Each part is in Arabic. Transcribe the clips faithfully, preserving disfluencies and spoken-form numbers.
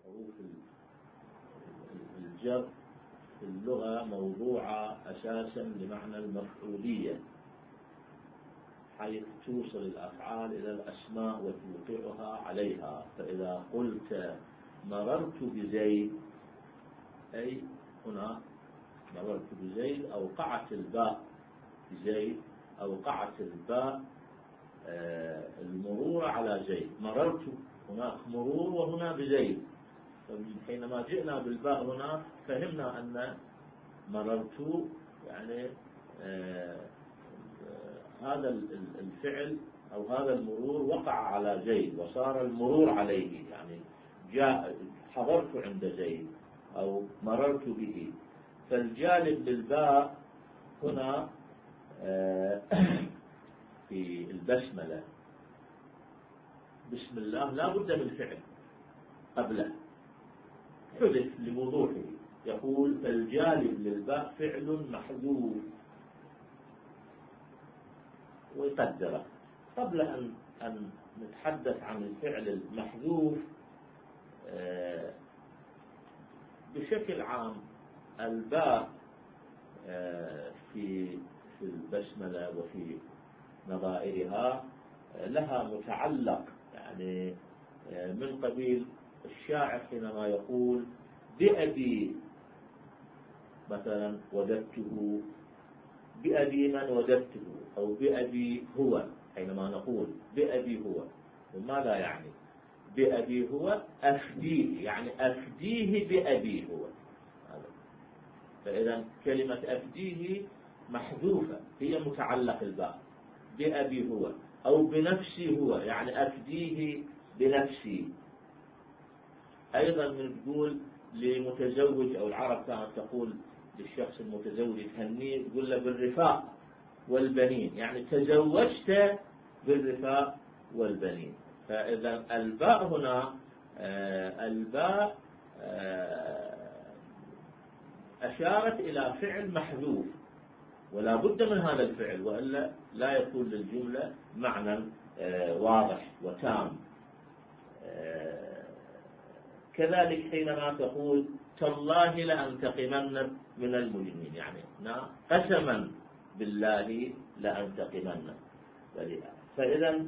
حروف الجر في اللغة موضوعة أساسا لمعنى المفعولية، حيث توصل الأفعال إلى الأسماء وتوقعها عليها. فإذا قلت مررت بزيد، أي هنا مررت بزيد أوقعت الباء بزيد، أوقعت الباء المرور على زيد. مررت هناك مرور وهنا بزيد، حينما جئنا بالباء هنا فهمنا أن مررت يعني آه آه هذا الفعل أو هذا المرور وقع على زيد وصار المرور عليه، يعني جاء حضرت عند زيد أو مررت به. فالجالب بالباء هنا آه في البسملة بسم الله لا بد من فعل قبله حدث لوضوحه، يقول فالجالب للباء فعل محذوف، ويقدره. قبل أن أن نتحدث عن الفعل المحذوف آه بشكل عام، الباء آه في في البسملة وفي نظائرها آه لها متعلق، يعني آه من قبيل الشاعر حينما يقول بأبي مثلا وددته، بأبي من وددته، أو بأبي هو. حينما نقول بأبي هو، وماذا يعني؟ بأبي هو أفديه، يعني أفديه بأبي هو. فإذا كلمة أفديه محذوفة، هي متعلق الباء بأبي هو، أو بنفسي هو، يعني أفديه بنفسي. أيضا نقول لمتزوج، أو العرب كانت تقول للشخص المتزوج تهنيه، تقول له بالرفاق والبنين، يعني تزوجت بالرفاق والبنين. فإذا الباء هنا آه الباء آه أشارت إلى فعل محذوف، ولا بد من هذا الفعل، وإلا لا يكون للجملة معنى آه واضح وتام. آه كذلك حينما تقول تالله لأنتقمن من المجرمين، يعني قسما بالله لأنتقمن. فإذا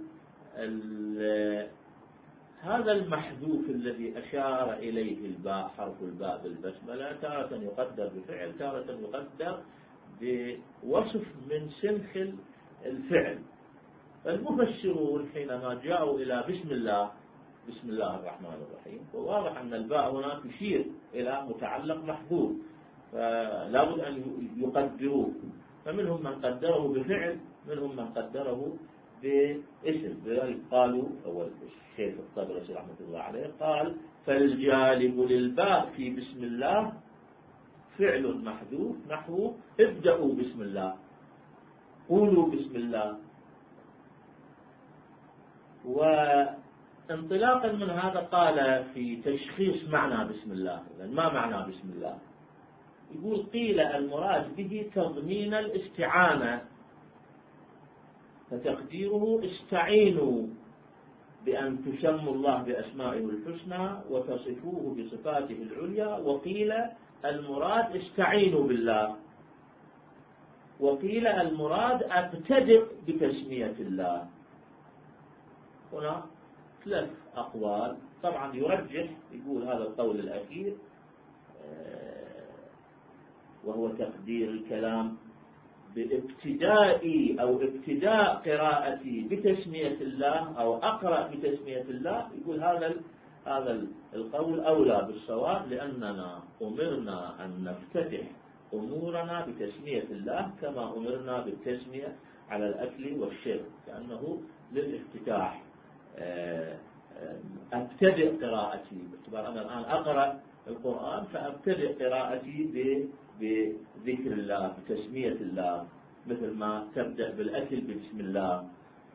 هذا المحذوف الذي أشار إليه الباء، حرف الباء بالبسملة، تارة يقدر بفعل، تارة يقدر بوصف من سنخ الفعل. المفسرون حينما جاءوا إلى بسم الله بسم الله الرحمن الرحيم، وواضح أن الباء هنا تشير إلى متعلق محذوف، فلا بد أن يقدروه. فمنهم من قدره بفعل، منهم من قدره باسم. لذلك قالوا، أول الشيخ الطبرسي رحمة الله عليه قال فالجالب للباء في بسم الله فعل محذوف، نحو ابدأوا بسم الله، قولوا بسم الله. وانطلاقا من هذا قال في تشخيص معنى بسم الله. ما معنى بسم الله؟ يقول قيل المراد به تضمين الاستعانة، فتقديره استعينوا بأن تسموا الله بأسمائه الحسنى وتصفوه بصفاته العليا. وقيل المراد استعينوا بالله، وقيل المراد ابتدئ بتسمية الله. هنا ثلاث أقوال، طبعا يرجح يقول هذا القول الأخير وهو تقدير الكلام بابتدائي أو ابتداء قراءتي بتسمية الله، أو أقرأ بتسمية الله. يقول هذا هذا القول أولى بالصواب، لأننا أمرنا أن نفتتح أمورنا بتسمية الله كما أمرنا بالتسمية على الأكل والشرب، كأنه للافتتاح. أبتدئ قراءتي باعتبار أنا الآن أقرأ القرآن، فأبتدئ قراءتي بذكر الله بتسمية الله، مثل ما تبدأ بالأكل بسم الله.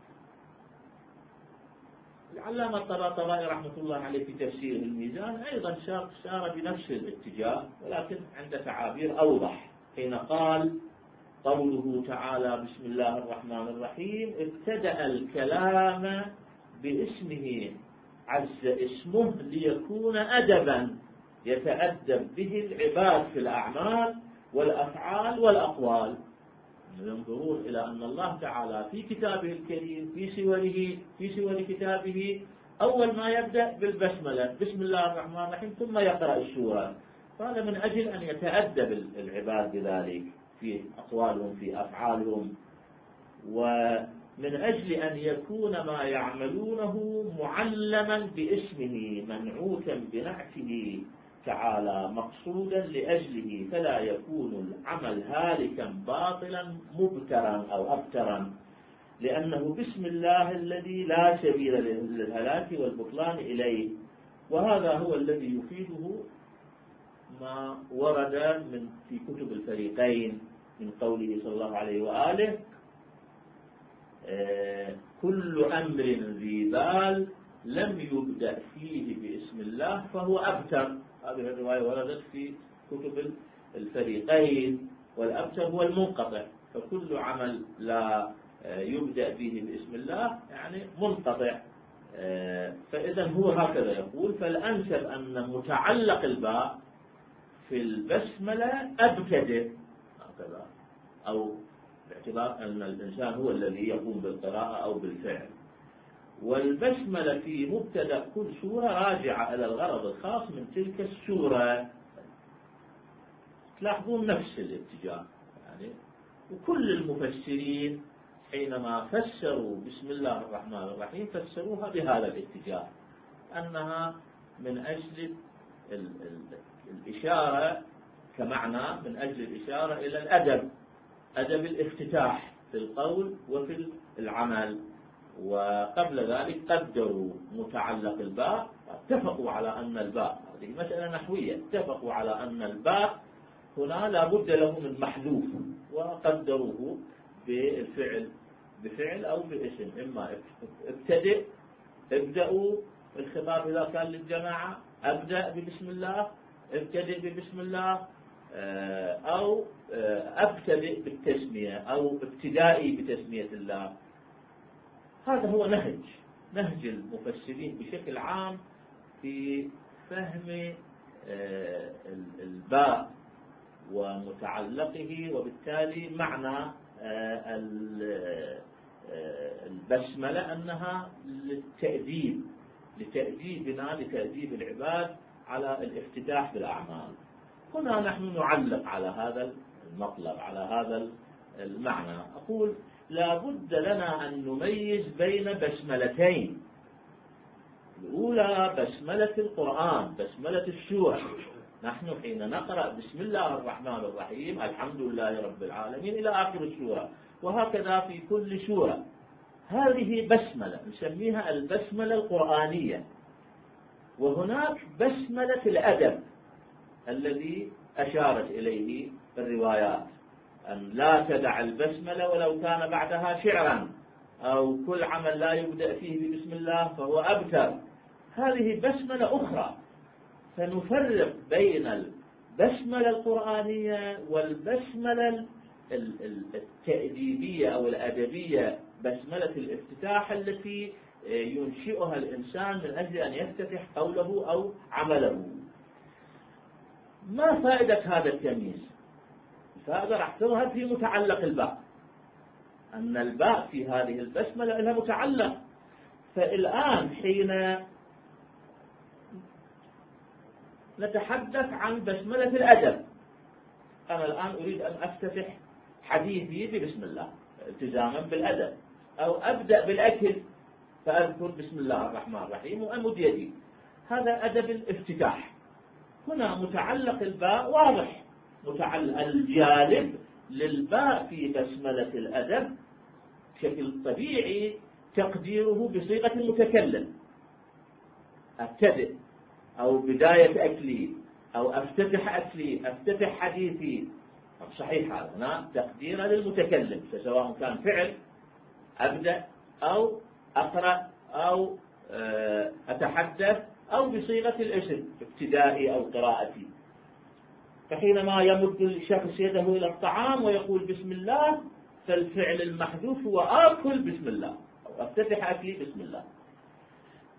العلامة الطباطبائي رحمة الله عليه في تفسير الميزان أيضا سار بنفس الاتجاه، ولكن عند تعابير أوضح، حين قال قوله تعالى بسم الله الرحمن الرحيم ابتدأ الكلام باسمه عز اسمه ليكون أدبا يتأدب به العباد في الأعمال والأفعال والأقوال. ينظرون إلى أن الله تعالى في كتابه الكريم في سوره في سور كتابه أول ما يبدأ بالبسملة، بسم الله الرحمن الرحيم، ثم يقرأ السورة. هذا من أجل أن يتأدب العباد بذلك في أقوالهم في أفعالهم، ومن أجل أن يكون ما يعملونه معلما باسمه منعوتا بنعته تعالى مقصودا لأجله، فلا يكون العمل هالكا باطلا مبترا أو أبترا، لأنه بسم الله الذي لا سبيل للهلاك والبطلان إليه. وهذا هو الذي يفيده ما ورد من في كتب الفريقين من قوله صلى الله عليه وآله: آه كل أمر ذي بال لم يبدأ فيه باسم الله فهو أبتر. هذه الرواية وردت في كتب الفريقين، والأبتر هو المنقطع، فكل عمل لا يبدأ به باسم الله يعني منقطع. فإذا هو هكذا يقول: فالأنسب أن متعلق الباء في البسملة أبتدئ هكذا، أو باعتبار أن الإنسان هو الذي يقوم بالقراءة أو بالفعل. والبسملة في مبتدأ كل سورة راجعة إلى الغرض الخاص من تلك السورة. تلاحظون نفس الاتجاه يعني. وكل المفسرين حينما فسروا بسم الله الرحمن الرحيم فسروها بهذا الاتجاه، أنها من أجل ال ال الإشارة كمعنى، من أجل الإشارة إلى الأدب، أدب الافتتاح في القول وفي العمل. وقبل ذلك قدروا متعلق الباء، اتفقوا على أن الباء، هذه مسألة نحوية، اتفقوا على أن الباء هنا لا بد له من محذوف، وقدروه بالفعل بفعل أو باسم. إما ابتدئ، ابدأوا الخطاب إذا كان للجماعة، أبدأ ببسم الله، ابتدئ ببسم الله، أو أبتدئ بالتسمية أو ابتدائي بتسمية الله. هذا هو نهج نهج المفسرين بشكل عام في فهم الباء ومتعلقه، وبالتالي معنى البسملة أنها للتأديب لتأديبنا لتأديب العباد على الافتتاح بالأعمال. هنا نحن نعلق على هذا المطلب، على هذا المعنى. أقول: لا بد لنا أن نميز بين بسملتين. الأولى بسملة القرآن، بسملة السورة. نحن حين نقرأ بسم الله الرحمن الرحيم الحمد لله رب العالمين إلى آخر السورة، وهكذا في كل سورة، هذه بسملة نسميها البسملة القرآنية. وهناك بسملة الأدب الذي أشارت إليه الروايات، أن لا تدع البسملة ولو كان بعدها شعرا، أو كل عمل لا يبدأ فيه بسم الله فهو أبتر. هذه بسملة أخرى. فنفرق بين البسملة القرآنية والبسملة التأديبية أو الأدبية، بسملة الافتتاح التي ينشئها الإنسان من أجل أن يفتتح قوله أو عمله. ما فائدة هذا التمييز؟ الفائدة راح تظهر في متعلق الباء، أن الباء في هذه البسملة لها متعلق. فالآن حين نتحدث عن بسملة الأدب، أنا الآن أريد أن أفتتح حديثي ببسم الله التزاما بالأدب، أو أبدأ بالأكل فأذكر بسم الله الرحمن الرحيم وأمد يدي، هذا أدب الافتتاح. هنا متعلق الباء واضح، متعلق الجالب للباء في بسملة الأدب بشكل طبيعي تقديره بصيغة المتكلم، أبتدئ أو بداية أكلي أو أفتتح أكلي، أفتتح حديثي. صحيح هذا هنا تقدير للمتكلم، سواء كان فعل أبدأ أو أقرأ أو أتحدث أو بصيغة الاسم ابتدائي أو قراءتي. فحينما يمد الشخص يده إلى الطعام ويقول بسم الله، فالفعل المحذوف هو آكل بسم الله أو أفتتح أكلي بسم الله.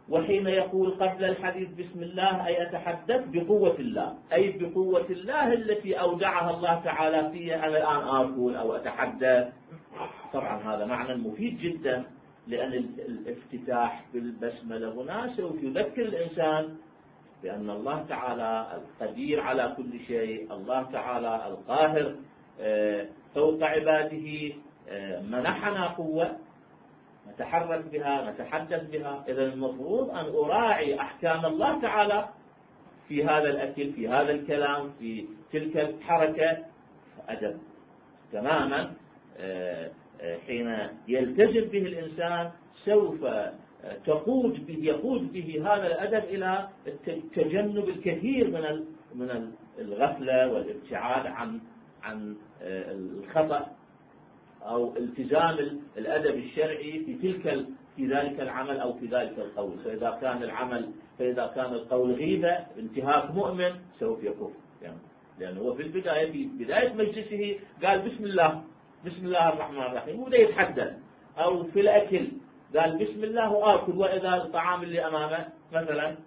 وحين يقول قبل الحديث بسم الله أي أتحدث بقوة الله، أي بقوة الله التي أودعها الله تعالى في أنا الآن أقول أو أتحدث. طبعا هذا معنى مفيد جدا، لأن الافتتاح بالبسملة هنا سوف يذكر الإنسان بأن الله تعالى القدير على كل شيء، الله تعالى القاهر فوق عباده، منحنا قوة نتحرك بها نتحدث بها. إذا المفروض أن أراعي أحكام الله تعالى في هذا الأكل، في هذا الكلام، في تلك الحركة. أدب تماما حين يلتزم به الإنسان سوف تقود به يقود به هذا الأدب إلى تجنب الكثير من من الغفلة والابتعاد عن عن الخطأ أو التزام الأدب الشرعي في تلك في ذلك العمل أو في ذلك القول. فإذا كان العمل فإذا كان القول غيبة انتهاك مؤمن سوف يكف، يعني لأنه هو في البداية في بداية مجلسه قال بسم الله بسم الله الرحمن الرحيم وده يتحدث، أو في الأكل قال بسم الله وآكل، وإذا الطعام اللي أمامه مثلا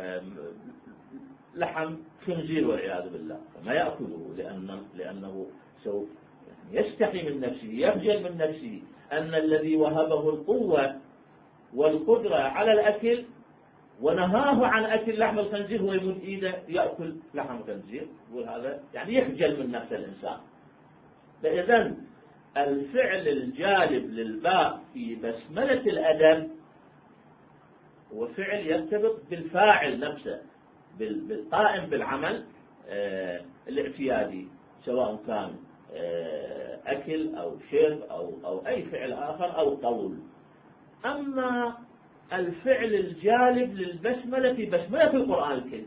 لحم خنزير والعياذ بالله فما يأكله، لأنه, لأنه سوف يستحي من نفسه يخجل من نفسه أن الذي وهبه القوة والقدرة على الأكل ونهاه عن أكل لحم الخنزير هو يمد إيده يأكل لحم الخنزير، وهذا يعني يخجل من نفس الإنسان. فإذا الفعل الجالب للباء في بسملة الأدب هو فعل يرتبط بالفاعل نفسه، بالقائم بالعمل الاعتيادي، سواء كان أكل أو شرب أو أو أي فعل آخر أو قول. أما الفعل الجالب للبسملة في بسملة القرآن الكريم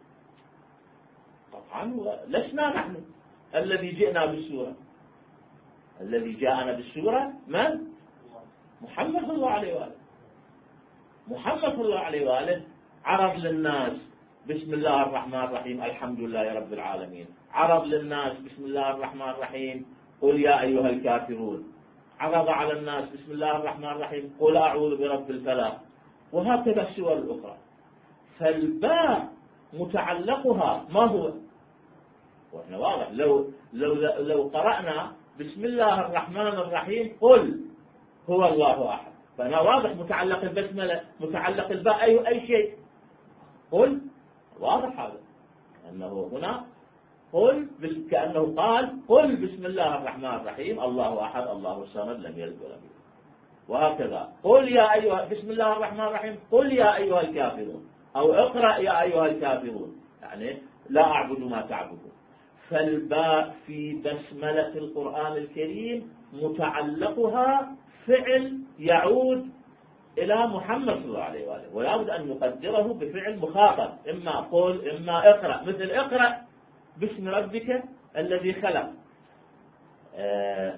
طبعا لسنا نحن الذي جئنا بالسورة، الذي جاءنا بالسورة من؟ محمد صلى الله عليه وآله. محمد صلى الله عليه وآله عرض للناس بسم الله الرحمن الرحيم الحمد لله رب العالمين، عرض للناس بسم الله الرحمن الرحيم قل يا أيها الكافرون، عرض على الناس بسم الله الرحمن الرحيم قل أعوذ برب الفلق، وهكذا السور الأخرى. فالباء متعلقها ما هو؟ وإحنا واضح لو لو لو قرأنا بسم الله الرحمن الرحيم قل هو الله أحد، فأنا واضح متعلق البسملة متعلق الباء أي أي شيء قل، واضح هذا أنه هنا قل كأنه قال قل بسم الله الرحمن الرحيم الله أحد الله الصمد لم يلد ولم يولد. وهكذا قل يا أيها بسم الله الرحمن الرحيم قل يا أيها الكافرون، أو اقرأ يا أيها الكافرون، يعني لا أعبد ما تعبدون. فالباء في بسملة القرآن الكريم متعلقها فعل يعود إلى محمد صلى الله عليه وآله، ولا بد أن نقدره بفعل مخاطب، إما قل إما اقرأ، مثل اقرأ باسم ربك الذي خلق. آه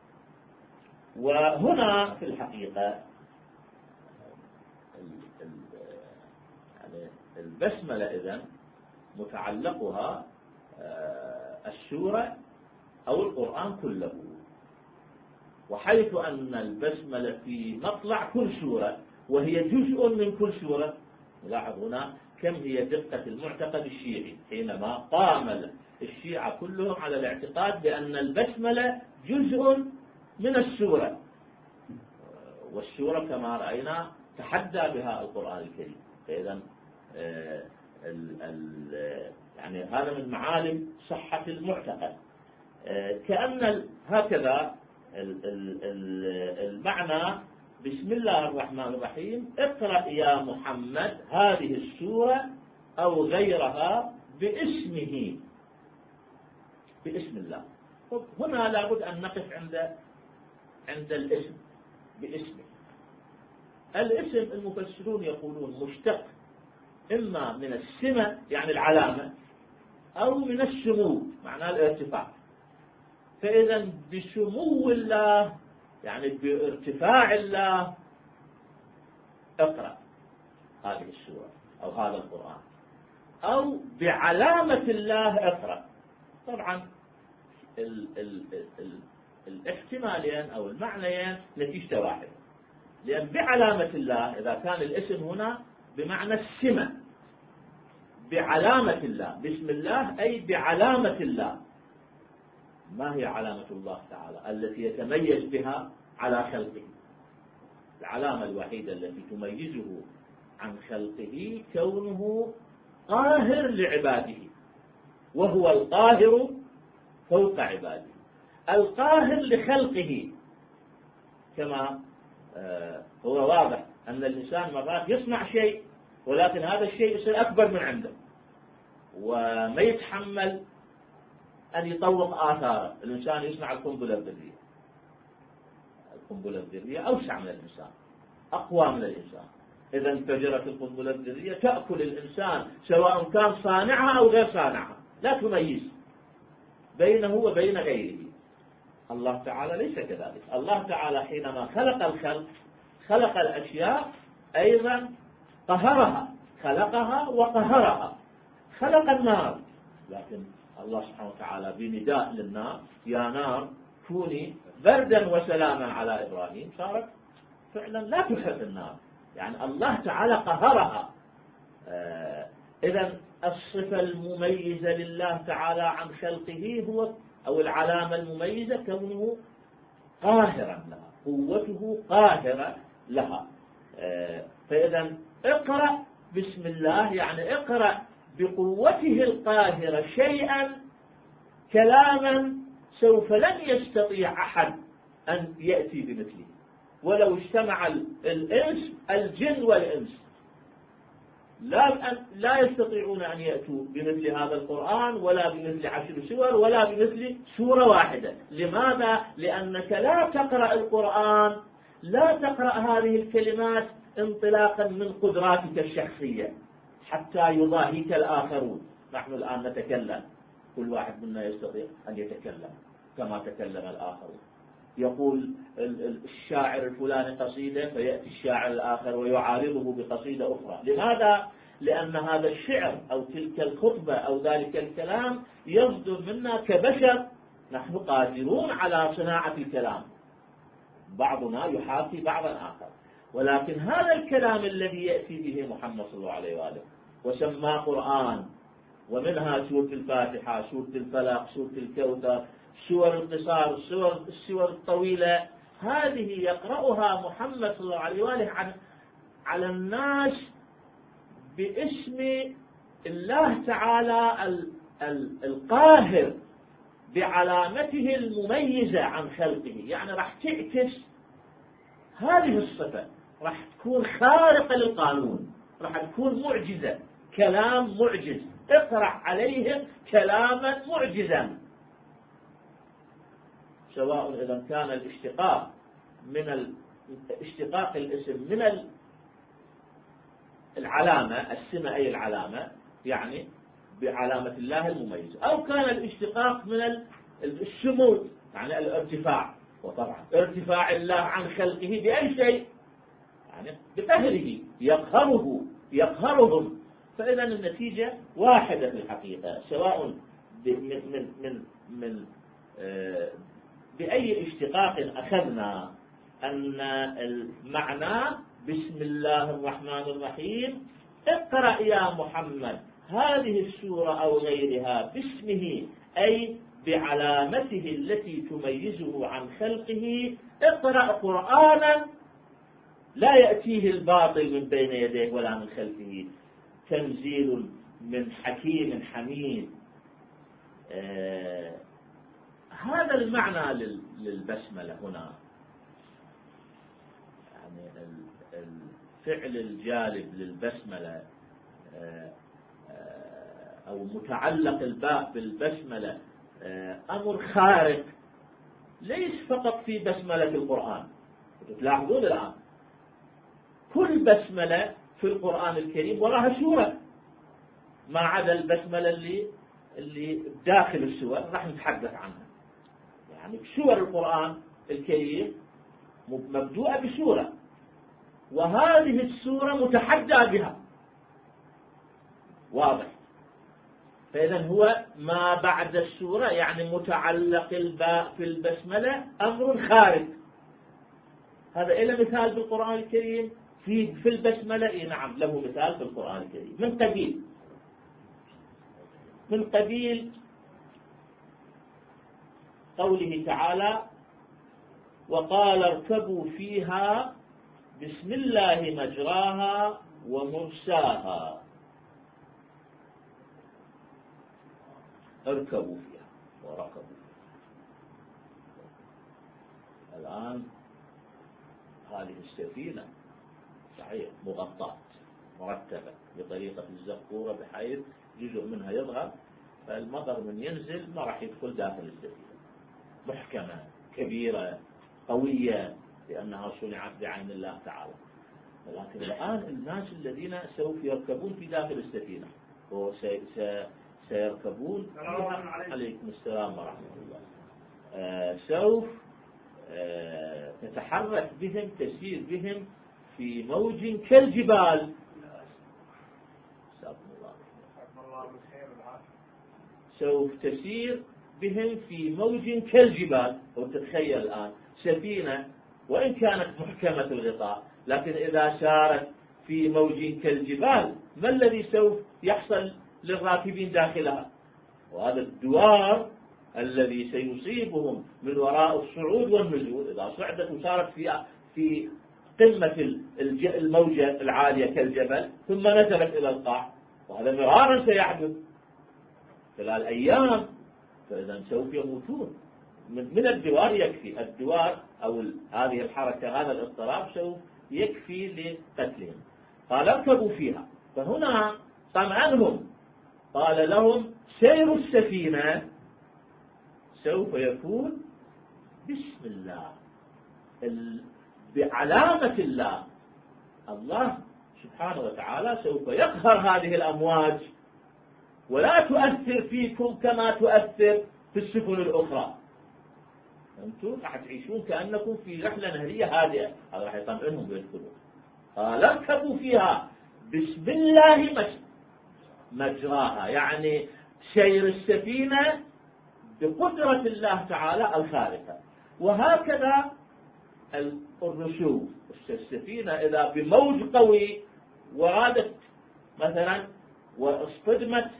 وهنا في الحقيقة يعني البسملة إذن متعلقها آه السورة أو القرآن كله، وحيث أن البسملة في مطلع كل سورة وهي جزء من كل سورة. لاحظ هنا كم هي دقة المعتقد الشيعي حينما قام الشيعة كلهم على الاعتقاد بأن البسملة جزء من السورة، والسورة كما رأينا تحدى بها القرآن الكريم. فإذا يعني هذا من معالم صحة المعتقد. كأن هكذا المعنى بسم الله الرحمن الرحيم اقرأ يا محمد هذه السورة أو غيرها باسمه، باسم الله. هنا لابد أن نقف عند عند الاسم باسمه. الاسم المفسرون يقولون مشتق إما من السمة يعني العلامة أو من السمو معناه الارتفاع. فإذا بسمو الله يعني بارتفاع الله اقرأ هذه السورة أو هذا القرآن، أو بعلامة الله اقرأ. طبعا ال ال ال الاحتمالين أو المعنيين نتيجة واحدة، لأن بعلامة الله إذا كان الاسم هنا بمعنى السمة، بعلامة الله. بسم الله أي بعلامة الله. ما هي علامة الله تعالى التي يتميز بها على خلقه؟ العلامة الوحيدة التي تميزه عن خلقه كونه قاهر لعباده، وهو القاهر فوق عباده، القاهر لخلقه. كما هو واضح أن الإنسان مرات يصنع شيء ولكن هذا الشيء يصير أكبر من عنده وما يتحمل أن يطوق آثاره. الإنسان يصنع القنبلة الذرية، القنبلة الذرية أوسع من الإنسان، أقوى من الإنسان. إذا انفجرت القنبلة الذرية تأكل الإنسان سواء كان صانعها أو غير صانعها، لا تميز بينه وبين غيره. الله تعالى ليس كذلك. الله تعالى حينما خلق الخلق خلق الأشياء أيضا قهرها، خلقها وقهرها. خلق النار، لكن الله سبحانه وتعالى بنداء للنار يا نار كوني بردا وسلاما على إبراهيم، صارت فعلا لا تحب النار. يعني الله تعالى قهرها. آه إذن الصفة المميزة لله تعالى عن خلقه هو أو العلامة المميزة كونه قاهرا لها، قوته قاهرة لها. آه فإذا اقرأ بسم الله يعني اقرأ بقوته القاهرة شيئا، كلاما سوف لن يستطيع أحد أن يأتي بمثله، ولو اجتمع الإنس الجن والإنس لا لا يستطيعون أن يأتوا بمثل هذا القرآن ولا بمثل عشر سور ولا بمثل سورة واحدة. لماذا؟ لأنك لا تقرأ القرآن، لا تقرأ هذه الكلمات انطلاقا من قدراتك الشخصية حتى يضاهيك الآخرون. نحن الآن نتكلم، كل واحد منا يستطيع أن يتكلم كما تكلم الآخرون. يقول الشاعر الفلاني قصيدة فيأتي الشاعر الآخر ويعارضه بقصيدة أخرى. لماذا؟ لأن هذا الشعر أو تلك الخطبة أو ذلك الكلام يصدر منا كبشر، نحن قادرون على صناعة الكلام، بعضنا يحاكي بعضا آخر. ولكن هذا الكلام الذي يأتي به محمد صلى الله عليه وآله وسماه قرآن، ومنها سورة الفاتحة، سورة الفلق، سورة الكوثر، سور القصار، السور السور الطويلة، هذه يقرأها محمد صلى الله عليه وآله عن على الناس باسم الله تعالى القاهر بعلامته المميزة عن خلقه. يعني راح تعكس هذه الصفة، راح تكون خارقة للقانون، راح تكون معجزة، كلام معجز. اقرأ عليهم كلاما معجزا، سواء إذا كان الاشتقاق من اشتقاق الاسم من العلامة، السمة أي العلامة يعني بعلامة الله المميزة، أو كان الاشتقاق من الشمول يعني الارتفاع. وطبعا ارتفاع الله عن خلقه بأي شيء؟ يعني بقهره، يقهره يقهرهم. فإذا النتيجة واحدة في الحقيقة، سواء من من من من آه بأي اشتقاق أخذنا، أن المعنى بسم الله الرحمن الرحيم، اقرأ يا محمد هذه السورة أو غيرها باسمه أي بعلامته التي تميزه عن خلقه. اقرأ قرآنا لا يأتيه الباطل من بين يديه ولا من خلفه، تنزيل من حكيم حميد. آه هذا المعنى للبسملة هنا، يعني الفعل الجالب للبسملة أو متعلق الباء بالبسملة أمر خارق، ليس فقط في بسملة القرآن. تلاحظون الآن كل بسملة في القرآن الكريم وراها سورة، ما عدا البسملة اللي اللي داخل السور راح نتحدث عنها. يعني سور القرآن الكريم مبدوءة بسورة، وهذه السورة متحدى بها، واضح. فإذا هو ما بعد السورة يعني متعلق الباء في البسملة أمر خارج. هذا إلى مثال بالقرآن الكريم في في البسملة نعم له مثال في القرآن الكريم من قبيل من قبيل قوله تعالى وقال اركبوا فيها بسم الله مجراها ومرساها. اركبوا فيها وركبوا فيها. الآن هذه السفينة صحيح مغطاة مرتبة بطريقة الزقورة بحيث جزء منها يظهر، فالمطر من ينزل ما راح يدخل داخل السفينة، محكمة كبيرة قوية لأنها صنعت بعين الله تعالى. ولكن الآن الناس الذين سوف يركبون في داخل السفينة وسيركبون عليكم السلام ورحمة الله آه سوف آه تتحرك بهم تسير بهم في موج كالجبال. سوف تسير بهم في موج كالجبال. وتتخيل الآن سفينة وإن كانت محكمة الغطاء لكن إذا سارت في موج كالجبال ما الذي سوف يحصل للراكبين داخلها؟ وهذا الدوار الذي سيصيبهم من وراء الصعود والنزول إذا صعدت وصارت في في قمة الموجة العالية كالجبل ثم نزلت إلى القاع، وهذا مرارا سيحدث خلال أيام، فإذا سوف يموتون من الدوار. يكفي الدوار أو هذه الحركة هذا الاضطراب سوف يكفي لقتلهم. قال اركبوا فيها، فهنا طمأنهم قال لهم سير السفينة سوف يكون بسم الله بعلامة الله. الله سبحانه وتعالى سوف يقهر هذه الأمواج ولا تؤثر فيكم كما تؤثر في السفن الأخرى. أنتم راح تعيشون كأنكم في رحلة نهرية هادئة. هذا راح يطمئنهم ويدخلون. قال اركبوا فيها بسم الله مجراها، يعني سير السفينة بقدرة الله تعالى الخارقة. وهكذا الرسوم السفينة إذا بموج قوي ورادت مثلا واصطدمت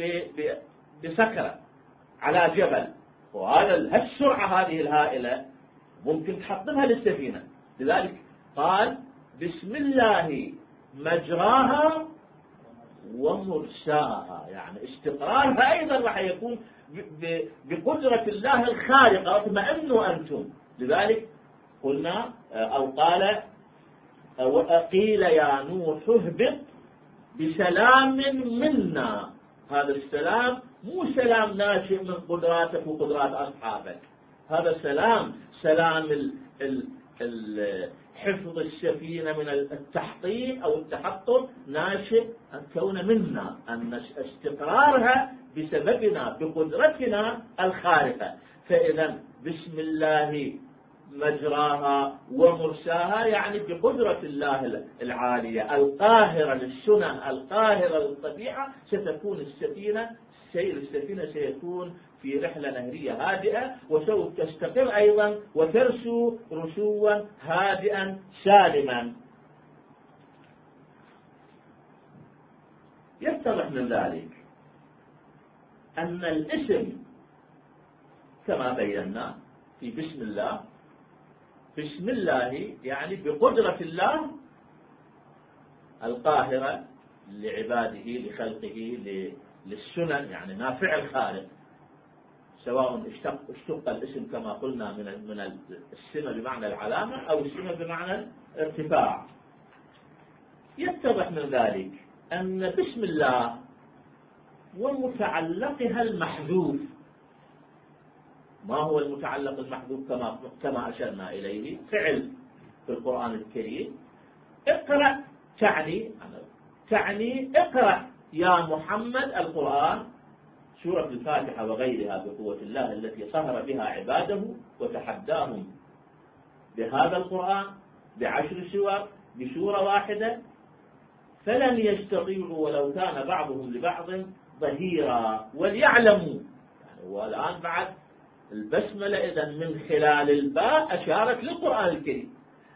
بصخرة على جبل، وهذا السرعة هذه الهائلة ممكن تحطمها للسفينة. لذلك قال بسم الله مجراها ومرساها، يعني استقرارها أيضا راح يكون بقدرة الله الخارقة. اطمئنوا أنتم. لذلك قلنا أو قال وقيل يا نوح اهبط بسلام منا. هذا السلام مو سلام ناشئ من قدراتك وقدرات أصحابك، هذا سلام سلام ال ال ال حفظ السفينة من التحطيم أو التحطم ناشئ أن كون منا، أن استقرارها بسببنا بقدرتنا الخارقة. فإذا بسم الله مجراها ومرساها يعني بقدرة الله العالية القاهرة للسنن القاهرة للطبيعة ستكون السفينة سير السفينة سيكون في رحلة نهرية هادئة، وسوف تستقر أيضا وترسو رسوا هادئا سالما. يتضح من ذلك أن الاسم كما بينا في بسم الله، بسم الله يعني بقدرة الله القاهرة لعباده لخلقه للسنن، يعني نافع الخالق، سواء اشتق, اشتق الاسم كما قلنا من من السمة بمعنى العلامة أو السمة بمعنى الارتفاع. يتضح من ذلك أن بسم الله ومتعلقها المحذوف. ما هو المتعلق المحذوف كما كما أشرنا إليه؟ فعل في القرآن الكريم. اقرأ تعني تعني اقرأ يا محمد القرآن، سورة الفاتحة وغيرها بقوة الله التي قهر بها عباده وتحداهم بهذا القرآن بعشر سور بسورة واحدة، فلن يستطيعوا ولو كان بعضهم لبعض ظهيرا وليعلموا. يعني والآن بعد البسملة إذن من خلال الباء أشارت للقرآن الكريم،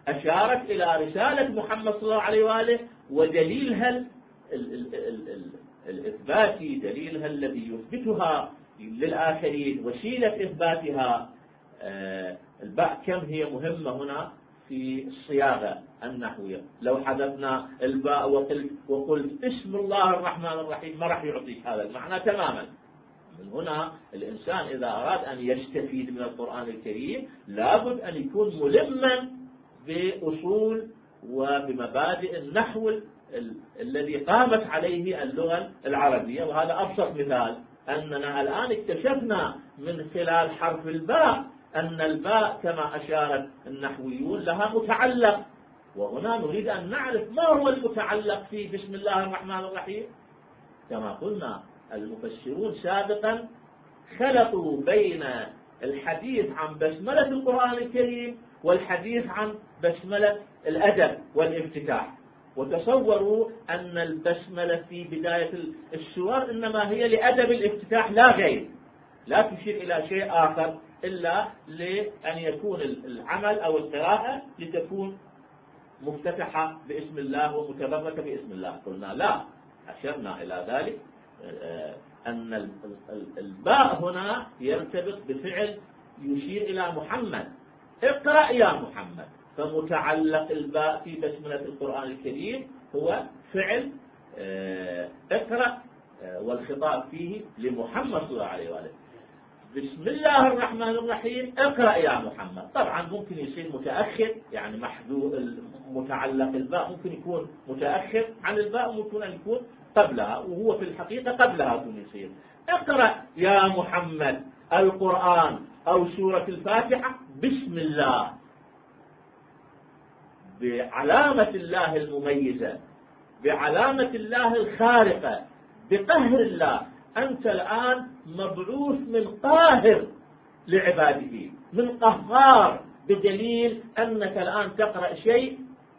أشارت إلى رسالة محمد صلى الله عليه وآله ودليلها ال ال ال ال ال الإثباتي، دليلها الذي يثبتها للآخرين، وسيلة إثباتها. آه الباء كم هي مهمة هنا في الصياغة النحوية. لو حذفنا الباء وقلت, وقلت اسم الله الرحمن الرحيم ما راح يعطيك هذا المعنى تماما. من هنا الإنسان إذا أراد أن يستفيد من القرآن الكريم لابد أن يكون ملما بأصول وبمبادئ النحو ال الذي قامت عليه اللغة العربية. وهذا أبسط مثال، أننا الآن اكتشفنا من خلال حرف الباء أن الباء كما أشارت النحويون لها متعلق، وهنا نريد أن نعرف ما هو المتعلق في بسم الله الرحمن الرحيم. كما قلنا المفسرون سابقا خلطوا بين الحديث عن بسملة القرآن الكريم والحديث عن بسملة الأدب والافتتاح، وتصوروا أن البسملة في بداية السور إنما هي لأدب الافتتاح لا غير، لا تشير إلى شيء آخر إلا لأن يكون العمل أو القراءة لتكون مفتتحة باسم الله ومتبركة باسم الله. قلنا لا، أشرنا إلى ذلك أن الباء هنا يرتبط بفعل يشير إلى محمد، اقرأ يا محمد، فمتعلق الباء في بسملة القرآن الكريم هو فعل اقرأ، والخطاب فيه لمحمد صلى الله عليه وآله. بسم الله الرحمن الرحيم اقرأ يا محمد، طبعا ممكن يصير متأخر، يعني محذوف متعلق الباء ممكن يكون متأخر عن الباء وممكن أن يكون قبلها، وهو في الحقيقة قبلها ممكن يصير اقرأ يا محمد القرآن أو سورة الفاتحة بسم الله، بعلامة الله المميزة، بعلامة الله الخارقة، بقهر الله. أنت الآن مبعوث من قاهر لعباده، من قهار، بدليل أنك الآن تقرأ شيء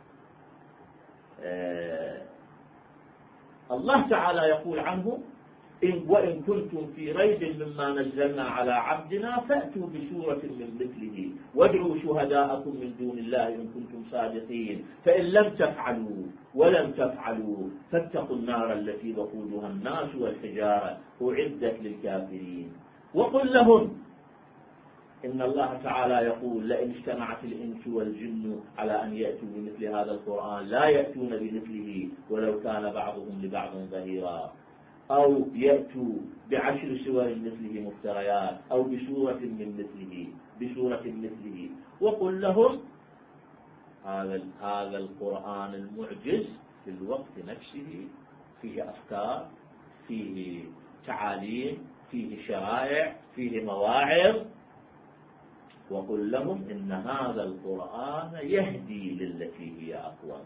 آه الله تعالى يقول عنه إن وإن كنتم في ريب مما نزلنا على عبدنا فأتوا بسورة من مثله وادعوا شهداءكم من دون الله إن كنتم صادقين فإن لم تفعلوا ولم تفعلوا فاتقوا النار التي وقودها الناس والحجارة أعدت للكافرين. وقل لهم إن الله تعالى يقول لئن اجتمعت الإنس والجن على أن يأتوا بمثل هذا القرآن لا يأتون بمثله ولو كان بعضهم لبعض ظهيرا، أو يأتوا بعشر سور مثله مفتريات أو بسورة من مثله بسورة مثله. وقل لهم هذا هذا القرآن المعجز في الوقت نفسه فيه أفكار، فيه تعاليم، فيه شرائع، فيه مواعظ. وقل لهم إن هذا القرآن يهدي للتي هي أقوم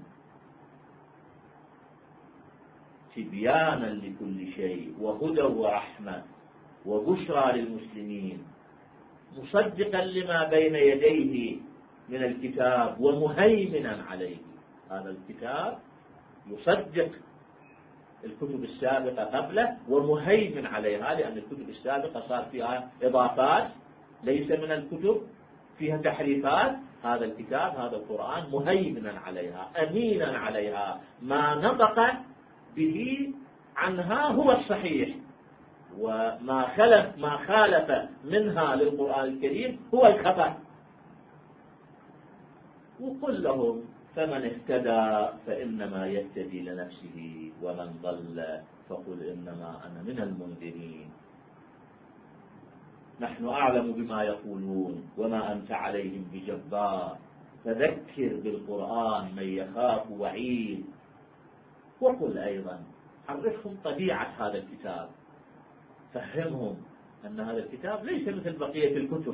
تبيانا لكل شيء وهدى ورحمة وبشرى للمسلمين مصدقا لما بين يديه من الكتاب ومهيمنا عليه. هذا الكتاب يصدق الكتب السابقة قبله ومهيمن عليها، لأن الكتب السابقة صار فيها إضافات ليس من الكتب فيها تحريفات. هذا الكتاب هذا القرآن مهيمنا عليها أمينا عليها، ما نطق به عنها هو الصحيح، وما خلف ما خالف منها للقرآن الكريم هو الخطأ. وقل لهم فمن اهتدى فإنما يهتدي لنفسه ومن ضل فقل إنما أنا من المنذرين. نحن أعلم بما يقولون وما أنت عليهم بجبار فذكر بالقرآن من يخاف وعيد. وقل أيضا عرفهم طبيعة هذا الكتاب، فهمهم أن هذا الكتاب ليس مثل بقية الكتب.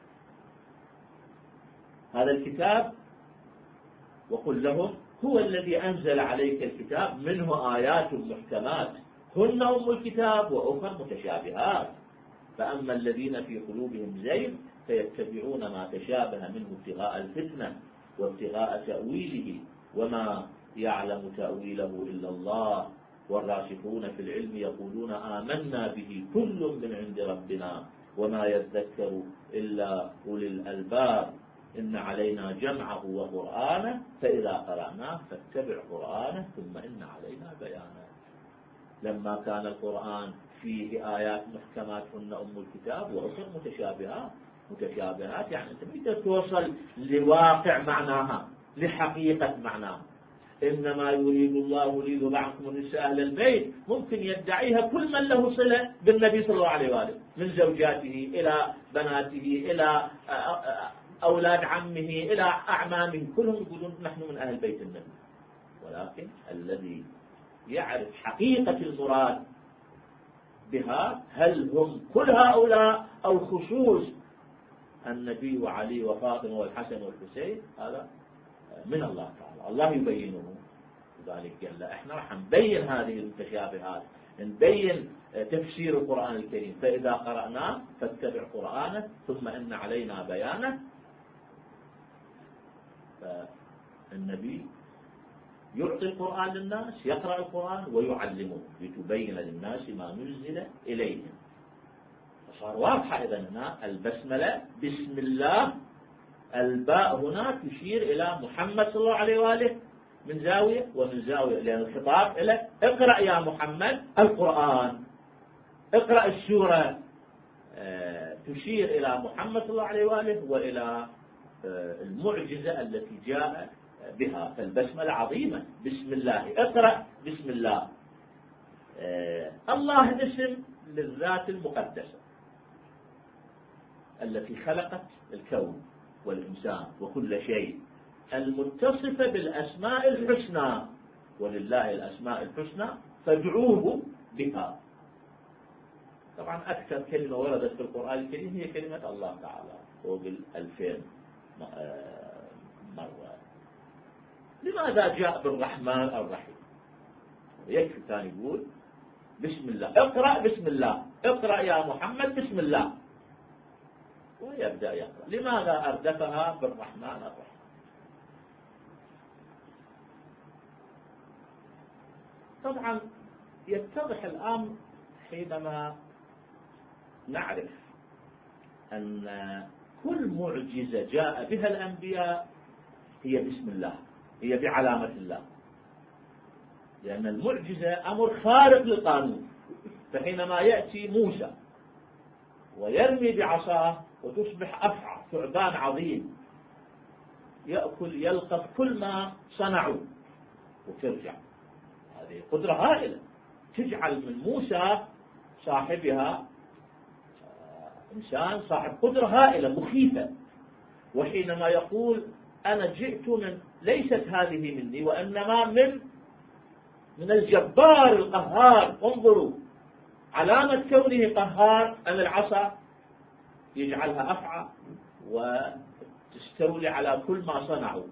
هذا الكتاب وقل لهم هو الذي أنزل عليك الكتاب منه آيات محكمات هن أم الكتاب وأخر متشابهات، فأما الذين في قلوبهم زيغ فيتبعون ما تشابه منه ابتغاء الفتنة وابتغاء تأويله وما يعلم تأويله إلا الله والراسخون في العلم يقولون آمنا به كل من عند ربنا وما يذكر إلا أولي الألباب. إن علينا جمعه وقرآنه فإذا قرأناه فاتبع قرآنه ثم إن علينا بيانه. لما كان القرآن فيه آيات محكمات هن أم الكتاب وأخر متشابهات متشابهات يعني أنت ما تقدر توصل لواقع معناها لحقيقة معناها. إنما يريد الله ليذهب عنكم الرجس أهل البيت ممكن يدعيها كل من له صلة بالنبي صلى الله عليه وآله من زوجاته إلى بناته إلى أولاد عمه إلى أعمامه كلهم يقولون نحن من أهل بيت النبي. ولكن الذي يعرف حقيقة المراد بها هل هم كل هؤلاء أو خصوص النبي وعلي وفاطمة والحسن والحسين هذا من الله تعالى الله يبينه. لذلك قال احنا راح نبين هذه المتشابهات نبين تفسير القرآن الكريم فإذا قرأناه فاتبع قرآنه ثم إن علينا بيانه. فالنبي يعطي القرآن للناس يقرأ القرآن ويعلمه لتبين للناس ما نزل إليهم. فصار واضحة إذن هنا البسملة بسم الله الباء هنا تشير إلى محمد صلى الله عليه وآله من زاوية ومن زاوية لأن الخطاب إلى اقرأ يا محمد القرآن اقرأ السورة اه تشير إلى محمد صلى الله عليه وآله وإلى اه المعجزة التي جاء بها. فالبسملة عظيمة بسم الله اقرأ بسم الله. اه الله اسم للذات المقدسة التي خلقت الكون والإنسان وكل شيء المتصفة بالأسماء الحسنى ولله الأسماء الحسنى فادعوه بها. طبعا أكثر كلمة وردت في القرآن الكريم هي كلمة الله تعالى فوق الألفين مرة. لماذا جاء بالرحمن الرحيم؟ يكفي كان يقول بسم الله اقرأ بسم الله اقرأ يا محمد بسم الله ويبدأ يقرأ. لماذا أردفها بالرحمن الرحيم؟ طبعا يتضح الآن حينما نعرف أن كل معجزة جاء بها الأنبياء هي بسم الله هي بعلامة الله لأن المعجزة أمر خارق للقانون. فحينما يأتي موسى ويرمي بعصاه وتصبح أفعى ثعبان عظيم يأكل يلقف كل ما صنعوا وترجع هذه قدرة هائلة تجعل من موسى صاحبها إنسان صاحب قدرة هائلة مخيفة. وحينما يقول أنا جئت من ليست هذه مني وإنما من من الجبار القهار. انظروا علامة كونه قهار أن العصا يجعلها أفعى وتستولي على كل ما صنعوا.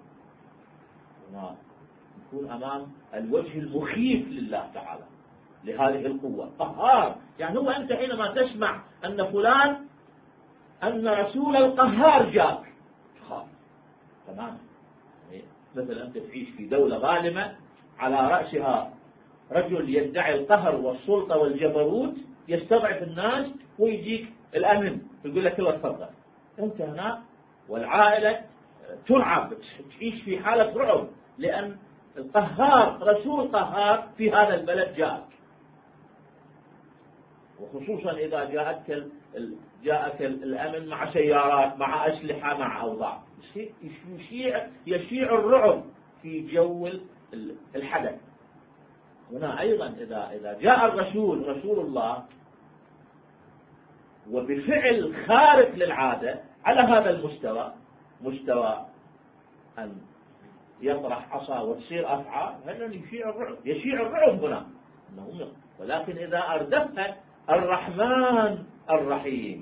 نكون أمام الوجه المخيف لله تعالى لهذه القوة قهار. يعني هو أنت حينما تسمع أن فلان أن رسول القهار جاء تخاف تماما. مثلا أنت تعيش في دولة ظالمة على رأسها رجل يدعي القهر والسلطة والجبروت يستضعف الناس ويجيك الأمن يقول لك الله تفضل. أنت هنا والعائلة ترعب تعيش في حالة رعب لأن القهار رسول قهار في هذا البلد جاءك. وخصوصا إذا جاءك جاءك الأمن مع سيارات مع أسلحة مع أوضاع يشيع يشيع الرعب في جو الحدث. هنا أيضا إذا إذا جاء الرسول رسول الله وبفعل خارق للعادة على هذا المستوى مستوى أن يطرح عصا وتصير أفعى هذا يشيع الرعب يشيع الرعب هنا. ولكن إذا أردفها الرحمن الرحيم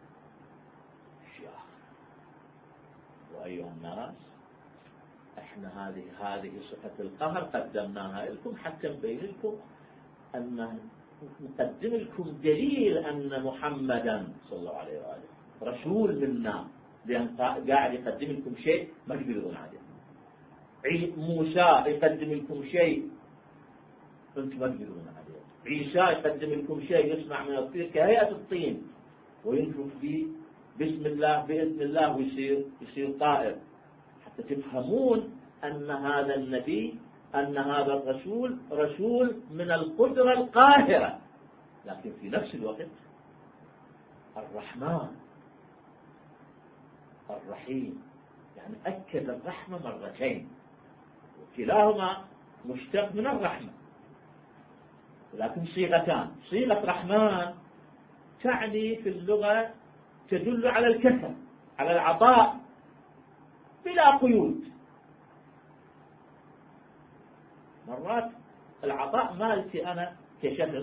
وأيها الناس احنا هذه هذه صفة القهر قدمناها لكم حتى نبين لكم أن نقدم لكم دليل أن محمدا صلى الله عليه وآله رسول منا لأن قاعد يقدم لكم شيء ما تقدرون عليه. موسى يقدم لكم شيء أنتم ما تقدرون عليه. عيسى يقدم لكم شيء يصنع من الطين كهيئة الطين وينفخ به بسم الله بإذن الله ويصير يصير طائر، حتى تفهمون أن هذا النبي أن هذا الرسول رسول من القدرة القاهرة، لكن في نفس الوقت الرحمن الرحيم، يعني أكد الرحمة مرتين، وكلاهما مشتق من الرحمة، لكن صيغتان. صيغة رحمن تعني في اللغة تدل على الكثرة، على العطاء بلا قيود. مرات العطاء مالتي أنا كشخص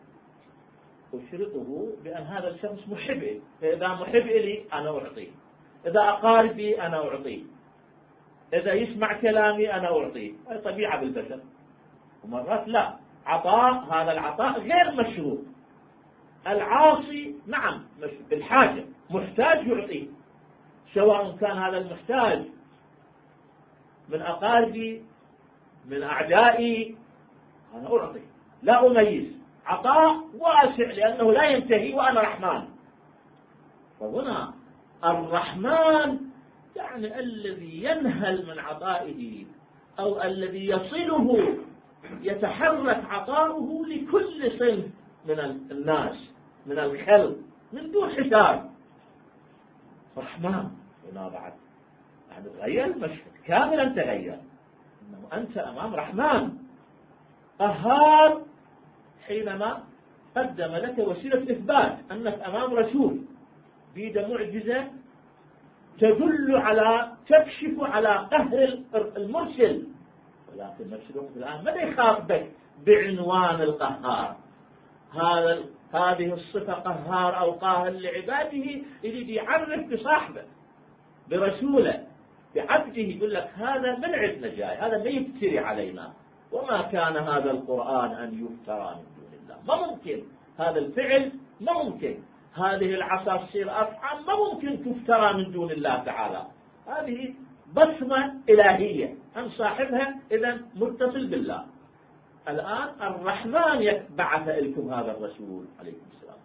أشرطه بأن هذا الشخص محب لي، فإذا محب لي أنا أعطيه، إذا أقاربي أنا أعطيه، إذا يسمع كلامي أنا أعطيه. هذه طبيعة بالبشر. ومرات لا، عطاء هذا العطاء غير مشروط. العاصي نعم بالحاجة محتاج يعطيه، سواء كان هذا المحتاج من أقاربي من أعدائي أنا أعطي، لا أميز، عطاء واسع لأنه لا ينتهي وأنا رحمن. فهنا الرحمن يعني الذي ينهل من عطائه، أو الذي يصله يتحرك عطاؤه لكل صنف من الناس من الخلق من دون حساب. رحمن هنا بعد يعني تغير المشهد كاملا، تغير إنه أنت أمام رحمن قهار، حينما قدم لك وسيلة إثبات أنك أمام رسول بيد معجزة تدل على تكشف على قهر المرسل، ولكن نفس الوقت الآن ماذا يخاطبك بعنوان القهار؟ هذا هذه الصفة قهار أو قاهر لعباده يريد يعرف بصاحبه برسوله بعبده، يقول لك هذا من عندنا جاي، هذا ما يفتري علينا، وما كان هذا القرآن أن يفترى من دون الله، ما ممكن هذا الفعل، ما ممكن هذه العصا تصير أفعى، ما ممكن تفترى من دون الله تعالى. هذه بصمة إلهية أن صاحبها إذا متصل بالله. الآن الرحمن بعث لكم هذا الرسول عليه السلام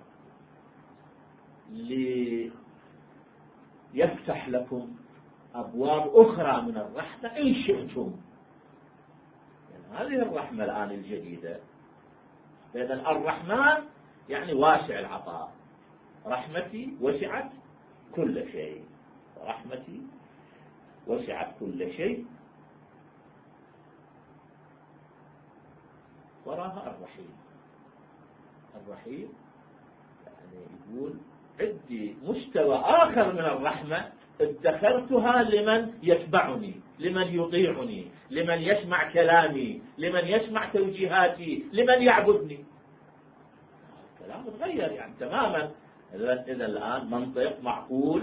ليفتح لكم أبواب أخرى من الرحمة إن شئتم. يعني هذه الرحمة الآن الجديدة. إذن الرحمن يعني واسع العطاء، رحمتي وسعت كل شيء، رحمتي وسعت كل شيء. وراها الرحيم. الرحيم يعني يقول عندي مستوى آخر من الرحمة ادخرتها لمن يتبعني، لمن يطيعني، لمن يسمع كلامي، لمن يسمع توجيهاتي، لمن يعبدني. الكلام تغير يعني تماما. إذا الآن منطق معقول،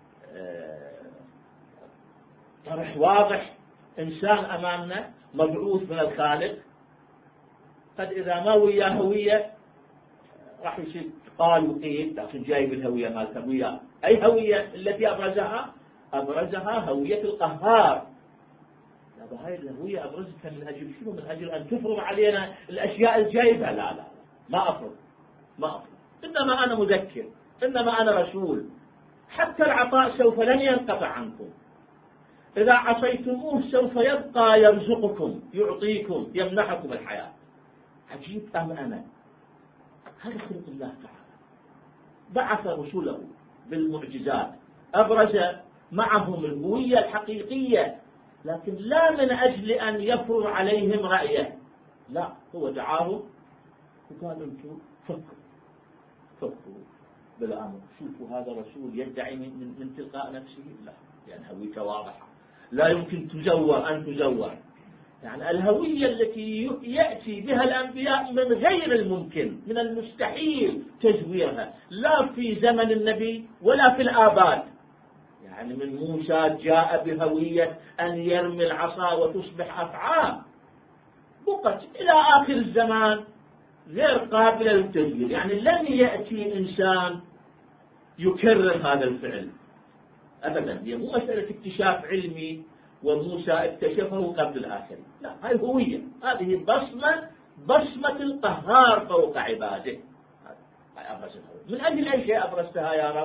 طرح واضح، إنسان أمامنا مبعوث من الخالق، قد إذا ما وياه هوية راح يصير قال وقيل، لكن جايب الهوية مالته وياه. أي هوية التي أبرزها؟ أبرزها هوية القهار. هاي الهوية أبرزتها من أجل شنو؟ من أجل أن تفرض علينا الأشياء الجايبة. لا لا لا ما أفرض ما أفرض إنما أنا مذكر، إنما أنا رسول. حتى العطاء سوف لن ينقطع عنكم، إذا عصيتموه سوف يبقى يرزقكم، يعطيكم، يمنحكم الحياة. عجيب أم أنا؟ هذا خلق الله تعالى. بعث رسوله بالمعجزات، أبرز معهم الهوية الحقيقية، لكن لا من أجل أن يفرض عليهم رأيه، لا، هو دعاهم وقال أنتم فكروا فكروا بالأمر، شوفوا هذا رسول يدعي من, من, من تلقاء نفسه، لا، يعني هويته واضحة لا يمكن تزور أن تزور. يعني الهوية التي يأتي بها الأنبياء من غير الممكن، من المستحيل تزويرها، لا في زمن النبي ولا في الآباد. يعني من موسى جاء بهوية أن يرمي العصا وتصبح أفعى، بقت إلى آخر الزمان غير قابلة للتزوير. يعني لن يأتي إنسان يكرر هذا الفعل أبدا. هي مو مسألة اكتشاف علمي وموسى اكتشفه قبل الآخر، لا، هاي هوية، هذه بصمة بصمة القهار فوق عباده. هاي أبرزها من أجل أي شيء أبرزتها يا رب؟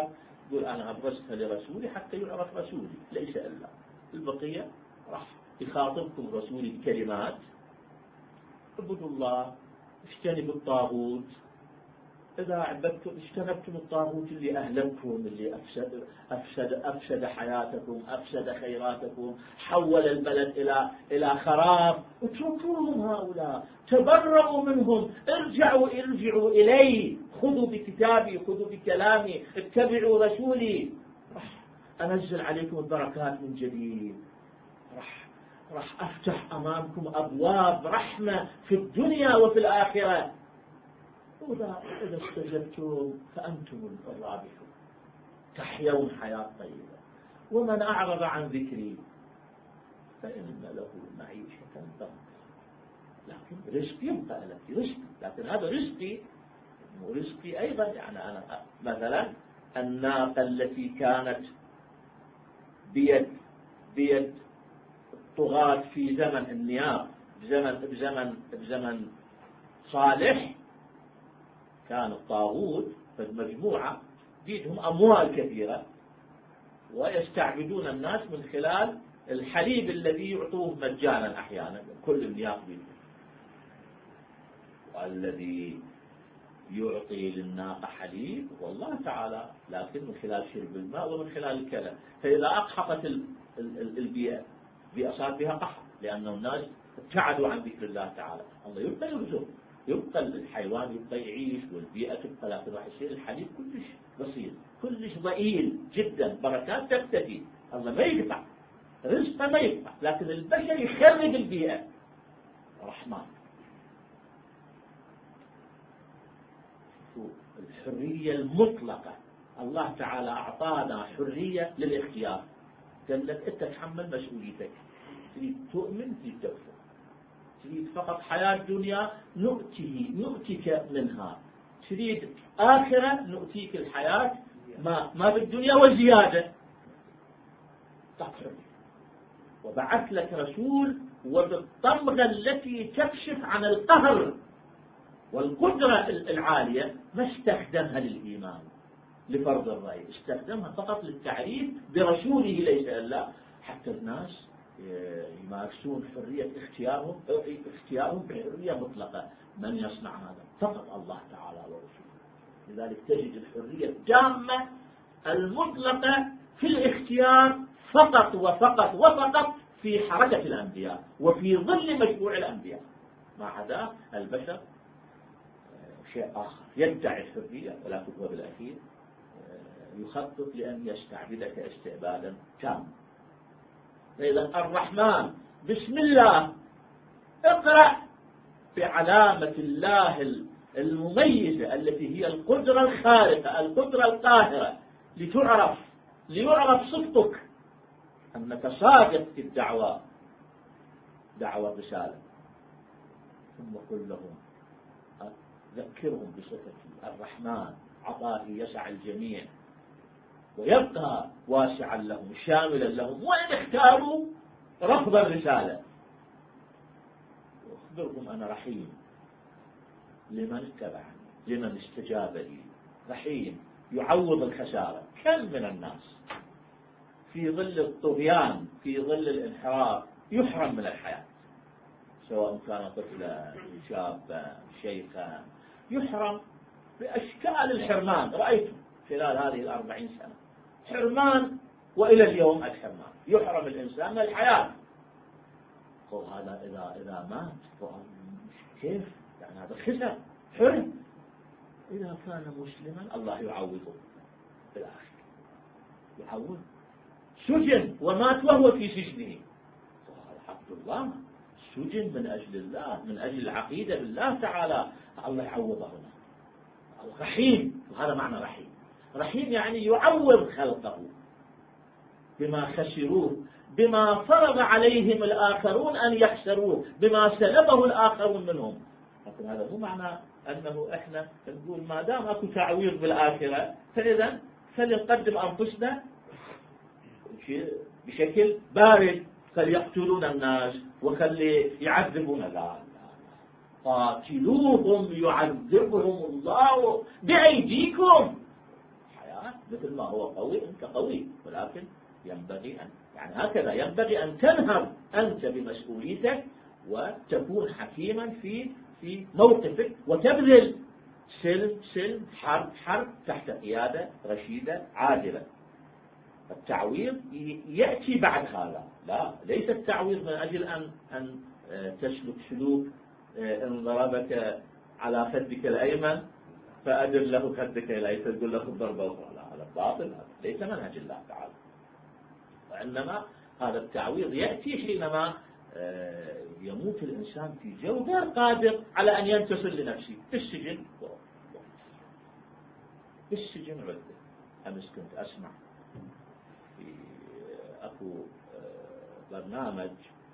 تقول أنا أبرزتها لرسولي حتى يعرف رسولي ليس إلا البقية. راح يخاطبكم رسولي بكلمات: اعبدوا الله، اجتنبوا الطاغوت. إذا عبدتم اجتنبتم الطاغوت اللي أهلككم، اللي أفسد أفسد أفسد حياتكم، أفسد خيراتكم، حول البلد إلى إلى خراب، اتركوهم هؤلاء، تبرؤوا منهم، ارجعوا ارجعوا إلي، خذوا بكتابي، خذوا بكلامي، اتبعوا رسولي، راح أنزل عليكم البركات من جديد، راح راح أفتح أمامكم أبواب رحمة في الدنيا وفي الآخرة. وإذا إذا استجبتم فأنتم الرابحون، تحيون حياة طيبة. ومن أعرض عن ذكري فإن له معيشة ضنكا. لكن رزقي يبقى لك رزقي، لكن هذا رزقي ورزقي أيضا. يعني أنا مثلا الناقة التي كانت بيد بيد الطغاة في زمن النياب، بزمن بزمن بزمن صالح، كان الطاغوت في المجموعة بيدهم أموال كثيرة ويستعبدون الناس من خلال الحليب الذي يعطوه مجانا أحيانا، كل النياب بيدهم. والذي يعطي للناقة حليب والله تعالى، لكن من خلال شرب الماء ومن خلال الكلى. فإذا أقحطت البيئة بيئة صار بها قحط، لأن الناس ابتعدوا عن ذكر الله تعالى. الله يبقى يرزق، يبقى الحيوان يبقى يعيش والبيئة تبقى، لكن راح يصير الحليب كلش بسيط، كلش ضئيل جدا، بركات تبتدي. الله ما يقطع رزقه، ما يقطع، لكن البشر يخرب البيئة. رحمن. الحرية المطلقة، الله تعالى أعطانا حرية للاختيار. قال لك أنت تحمل مسؤوليتك، تريد تؤمن تريد تكفر، تريد فقط حياة دنيا نؤتيه نؤتيك منها، تريد آخرة نؤتيك الحياة ما ما بالدنيا وزيادة. تقرب. وبعث لك رسول وبالطمغة التي تكشف عن القهر والقدرة العالية، ما استخدمها للإيمان لفرض الرأي، استخدمها فقط للتعريف برسوله ليس إلا حتى الناس يمارسون حرية اختيارهم اختيارهم بحرية مطلقة. من يصنع هذا؟ فقط الله تعالى ورسوله. لذلك تجد الحرية التامة المطلقة في الاختيار فقط وفقط وفقط في حركة الأنبياء وفي ظل مجموع الأنبياء. ما عدا البشر شيء آخر، يدعي الحرية ولكن هو بالأخير يخطط لأن يستعبدك استعبادا تاما. فإذا الرحمن بسم الله، اقرأ بعلامة الله المميزة التي هي القدرة الخارقة، القدرة القاهرة، لتعرف ليعرف صدقك أنك صادق في الدعوة، دعوة الرسالة. ثم قل لهم، ذكرهم بصفتي الرحمن، عطائه يسع الجميع ويبقى واسعا لهم شاملا لهم، وإن اختاروا رفض الرسالة. أخبركم أنا رحيم لمن اتبعني، لمن استجاب لي، رحيم يعوض الخسارة. كم من الناس في ظل الطغيان، في ظل الانحراف، يحرم من الحياة، سواء كان طفلا شابا شيخا، يحرم بأشكال الحرمان. رأيته خلال هذه الأربعين سنة حرمان، وإلى اليوم الحرمان، يحرم الإنسان من الحياة. هذا إذا إذا مات كيف؟ يعني هذا خسر حرم. إذا كان مسلما الله يعوضه في الآخر، يعوض. سجن ومات وهو في سجنه، عبد الله سجن من أجل الله، من أجل العقيدة بالله تعالى، الله يعوضه هنا. رحيم، وهذا معنى رحيم. رحيم يعني يعوض خلقه بما خسروه، بما فرض عليهم الآخرون أن يخسروه، بما سلبه الآخرون منهم. لكن هذا مو معنى أنه إحنا نقول ما دام أكو تعويض بالآخرة فإذا فلنقدم أنفسنا بشكل بارد، فليقتلون الناس وخلي يعذبون. لا لا، قاتلوهم يعذبهم الله بأيديكم. حياة مثل ما هو قوي أنت قوي، ولكن ينبغي أن يعني هكذا ينبغي أن تنهض أنت بمسؤوليتك وتكون حكيما في في موقفك وتبذل سلم سلم حرب حرب تحت قيادة رشيدة عادلة. التعويض يأتي بعد هذا، لا ليس التعويض من أجل أن أن تسلك سلوك إن ضربك على خدك الأيمن فأدر له خدك الأيسر تقول له الضربة أخرى، لا هذا باطل، هذا ليس منهج الله تعالى. وإنما هذا التعويض يأتي حينما يموت الإنسان في جو غير قادر على أن ينتصر لنفسه في السجن. في السجن عدة. أمس كنت أسمع في أكو برنامج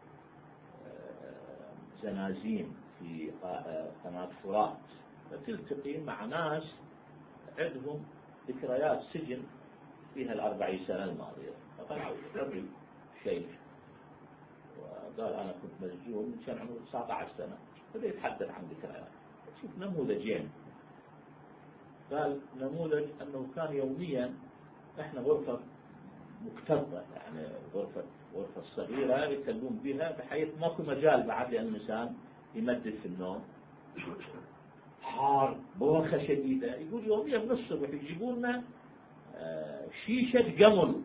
زنازين في قناة فرات، فتلتقي مع ناس عندهم ذكريات سجن فيها الأربعين سنة الماضية. فطلعوا رجل شيخ وقال أنا كنت مسجون كان عمره تسعة عشر سنة، بدأ يتحدث عن ذكريات. شوف نموذجين، قال نموذج أنه كان يوميا إحنا غرفة مكتظة، يعني غرفة غرفة صغيرة يتكلمون بها بحيث ماكو مجال بعد لأن الإنسان يمدد في النوم، حار بوخة شديدة. يقول يوميا من الصبح يجيبون لنا شيشة قمل.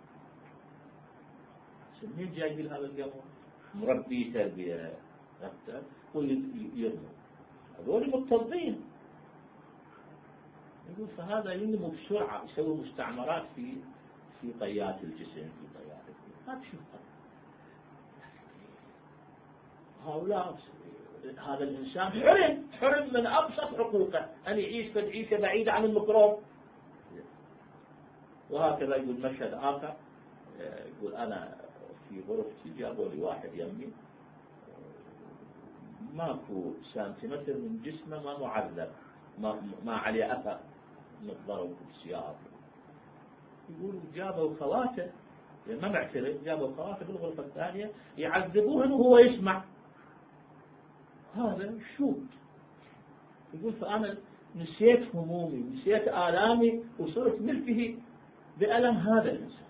منين جايبين هذا القمل؟ مربي تربية غفته ويرموا، هذول مكتظين. يقول فهذا ينمو بسرعة، يسوي مستعمرات في في طيات الجسم، في طيات ما تشوف هؤلاء. هذا الإنسان حرم حرم من أبسط حقوقه أن يعيش في عيشة بعيدة عن الميكروب. وهكذا يقول مشهد آخر، يقول أنا في غرفتي جابوا لي واحد يمي ماكو سنتيمتر من جسمه ما معذب، ما ما عليه أثر من الضرب بالسيارة. يقول جابوا خواته ما معترف، جابوا خواته بالغرفة الثانية يعذبوهن وهو يسمع. هذا شو يقول فأنا نسيت همومي نسيت آلامي وصرت ملتهي بألم هذا الإنسان.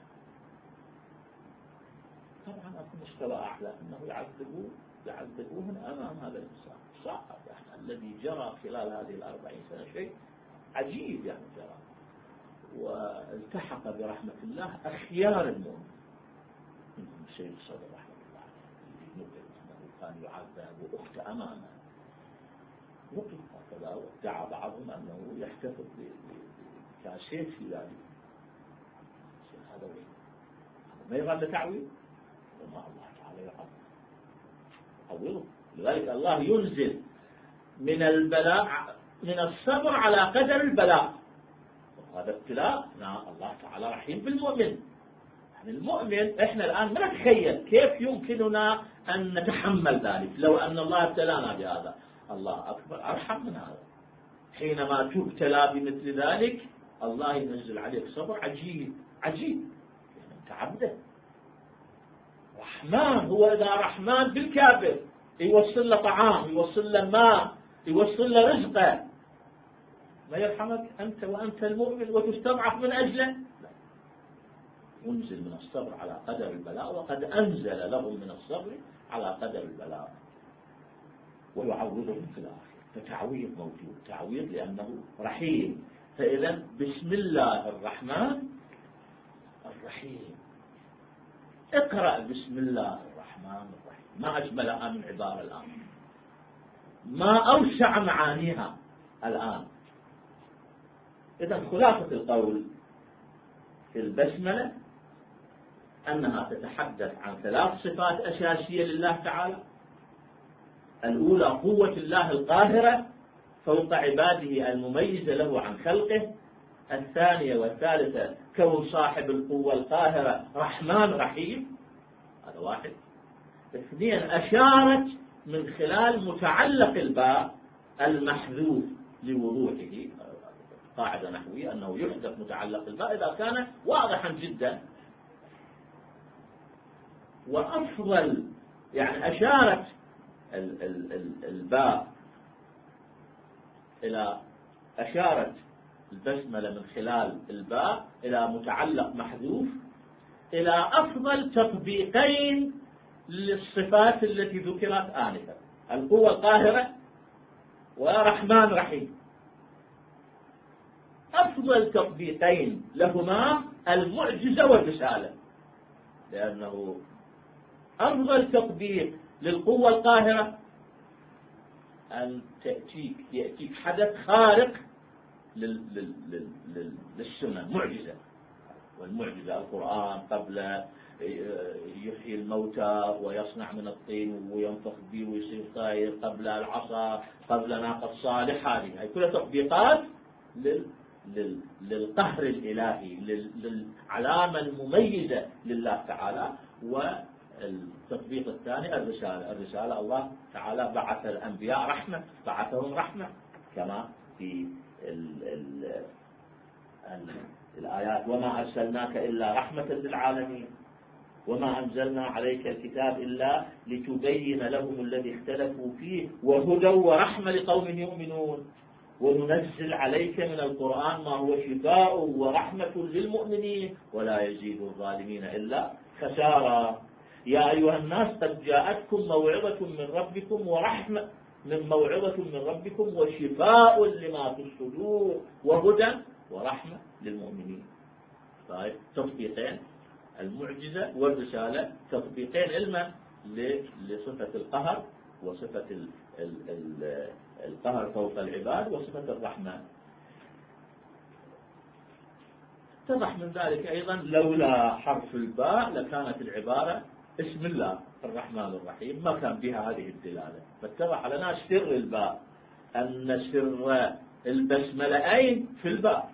طبعا أكو مستوى أعلى أنه يعذبوه يعذبوهن أمام هذا الإنسان. صعب يعني الذي جرى خلال هذه الأربعين سنة شيء عجيب يعني جرى. والتحق برحمة الله أخيار المؤمن منهم السيد الصدر رحمة الله عليه، اللي أنه كان يعذب وأخت أمامه وقف هكذا، وادعى بعضهم أنه يحتفظ بكاسيت في ذلك. هذا وين؟ ما يغلى تعويض وما الله تعالى يعوض. لذلك الله ينزل من البلاء من الصبر على قدر البلاء. هذا ابتلاء الله تعالى رحيم بالمؤمن. يعني المؤمن احنا الآن ما نتخيل كيف يمكننا أن نتحمل ذلك لو أن الله ابتلانا بهذا. الله أكبر أرحم من هذا. حينما تبتلى بمثل ذلك الله ينزل عليك صبر عجيب عجيب. يعني أنت عبده رحمن، هو إذا رحمن بالكافر يوصل له طعام يوصل له ماء يوصل له رزقه، ما يرحمك أنت وأنت المؤمن وتستضعف من أجله؟ لا. ينزل من الصبر على قدر البلاء، وقد أنزل لهم من الصبر على قدر البلاء ويعوضهم في الآخر. فتعويض موجود، تعويض لأنه رحيم. فإذا بسم الله الرحمن الرحيم. اقرأ بسم الله الرحمن الرحيم، ما أجملها من عبارة الآن، ما أوسع معانيها الآن. إذا خلاصة القول في البسملة أنها تتحدث عن ثلاث صفات أساسية لله تعالى. الأولى قوة الله القاهرة فوق عباده المميزة له عن خلقه. الثانية والثالثة كون صاحب القوة القاهرة رحمن رحيم، هذا واحد. اثنين أشارت من خلال متعلق الباء المحذوف لوضوحه، قاعدة نحوية أنه يحذف متعلق الباء إذا كان واضحا جدا. وأفضل يعني أشارت ال ال ال الباء إلى أشارت البسملة من خلال الباء إلى متعلق محذوف إلى أفضل تطبيقين للصفات التي ذكرت آنفا: القوة القاهرة ورحمن رحيم. أفضل تطبيقين لهما المعجزة والرسالة، لأنه أفضل تطبيق للقوة القاهرة أن تأتيك يأتيك حدث خارق للسنة، معجزة. والمعجزة القرآن قبل يحيي الموتى ويصنع من الطين وينفخ به ويصير طاير، قبل العصا، قبل ناقة صالح، هذه هي كلها تطبيقات لل للقهر الإلهي، للعلامة المميزة لله تعالى. والتطبيق الثاني الرسالة. الرسالة الله تعالى بعث الأنبياء رحمة، بعثهم رحمة، كما في ال ال ال الآيات: وما أرسلناك إلا رحمة للعالمين، وما أنزلنا عليك الكتاب إلا لتبين لهم الذي اختلفوا فيه وهدى ورحمة لقوم يؤمنون، وننزل عليك من القرآن ما هو شفاء ورحمة للمؤمنين ولا يزيد الظالمين إلا خسارا. يا أيها الناس قد جاءتكم موعظة من ربكم ورحمة من موعظة من ربكم وشفاء لما في الصدور وهدى ورحمة للمؤمنين. طيب، تطبيقين: المعجزة والرسالة، تطبيقين علما لصفة القهر وصفة ال ال ال القهر فوق العباد وصفة الرحمة. اتضح من ذلك أيضا لولا حرف الباء لكانت العبارة اسم الله الرحمن الرحيم، ما كان بها هذه الدلالة. فاتضح لنا سر الباء، أن سر البسملة أين؟ في الباء.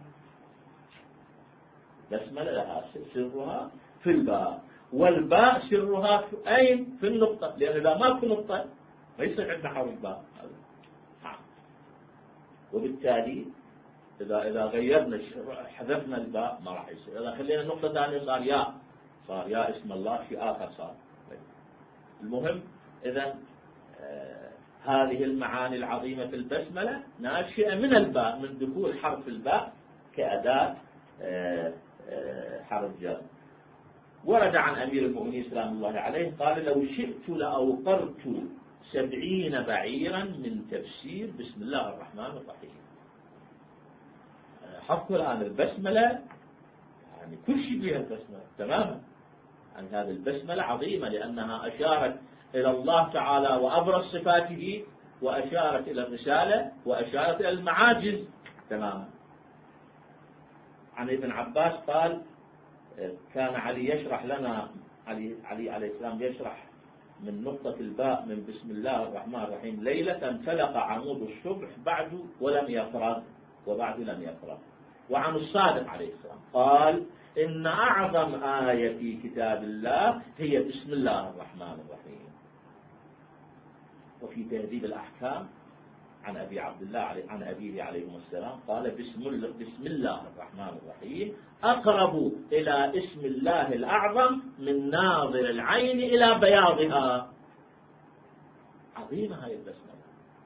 البسملة لها سرها في الباء، والباء سرها في أين؟ في النقطة، لأن إذا ما في نقطة ما يصير عندنا حرف باء. وبالتالي إذا إذا غيرنا حذفنا الباء ما راح يصير. إذا خلينا النقطة ثانية صار ياء، صار ياء اسم الله في آخر صار. المهم إذا آه هذه المعاني العظيمة في البسملة ناشئة من الباء، من دخول حرف الباء كأداة آه آه حرف جر. ورد عن أمير المؤمنين سلام الله عليه قال: لو شئت لأوقرت سبعين بعيرا من تفسير بسم الله الرحمن الرحيم. حطوا الآن البسملة يعني كل شيء فيها البسملة تماما. يعني هذه البسملة عظيمة لأنها أشارت إلى الله تعالى وأبرز صفاته، وأشارت إلى الرسالة، وأشارت إلى المعاجز تماما. عن ابن عباس قال: كان علي يشرح لنا، علي, علي عليه السلام يشرح من نقطة الباء من بسم الله الرحمن الرحيم ليلة انفلق عمود الصبح بعد ولم يفرغ، وبعد لم يفرغ. وعن الصادق عليه السلام قال: إن أعظم آية في كتاب الله هي بسم الله الرحمن الرحيم. وفي تهذيب الأحكام عن أبي عبد الله عن أبيه عليه السلام قال: بسم الله, بسم الله الرحمن الرحيم أقرب إلى اسم الله الأعظم من ناظر العين إلى بياضها. عظيمة هاي البسملة.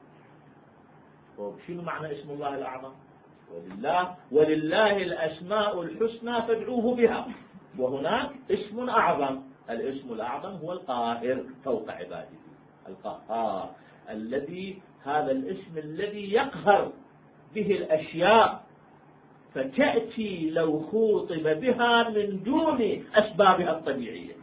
وشنو معنى اسم الله الأعظم؟ ولله ولله الأسماء الحسنى فادعوه بها. وهناك اسم أعظم، الاسم الأعظم هو القاهر فوق عباده، القهار، الذي هذا الاسم الذي يقهر به الأشياء، فتأتي لو خوطب بها من دون أسبابها الطبيعية.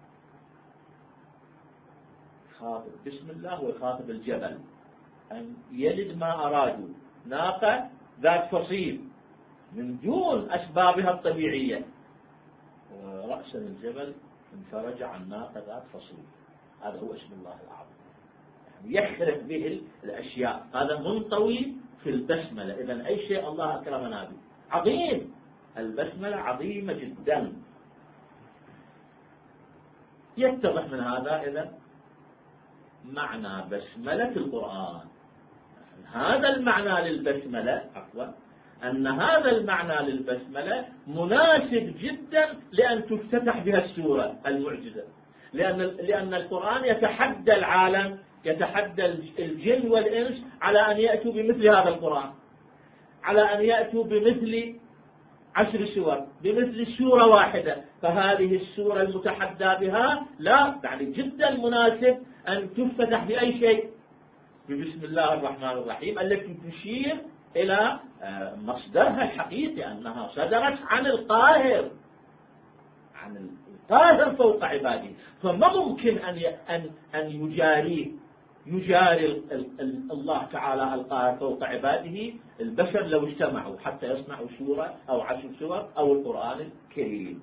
خاطب بسم الله ويخاطب الجبل أن يلد ما أرادوا، ناقة ذات فصيل من دون أسبابها الطبيعية، ورأس الجبل انفرج عن ناقة ذات فصيل. هذا هو اسم الله الأعظم، يخرق به الأشياء. هذا منطوي في البسملة. إذن أي شيء الله أكرمنا به عظيم. البسملة عظيمة جدا. يتضح من هذا إذن معنى بسملة القرآن. هذا المعنى للبسملة عفوا أن هذا المعنى للبسملة مناسب جدا لأن تفتتح بها السورة المعجزة، لأن لأن القرآن يتحدى العالم، يتحدى الجن والإنس على أن يأتوا بمثل هذا القرآن. على أن يأتوا بمثل عشر سور، بمثل سورة واحدة، فهذه السورة المتحدى بها لا يعني جدا مناسب أن تفتتح بأي شيء ببسم الله الرحمن الرحيم، التي تشير إلى مصدرها الحقيقي أنها صدرت عن القاهر، عن القاهر فوق عباده، فما ممكن أن أن أن يجاري يجاري الله تعالى القاهر فوق عباده البشر لو اجتمعوا حتى يصنعوا سورة أو عشر سور أو القرآن الكريم.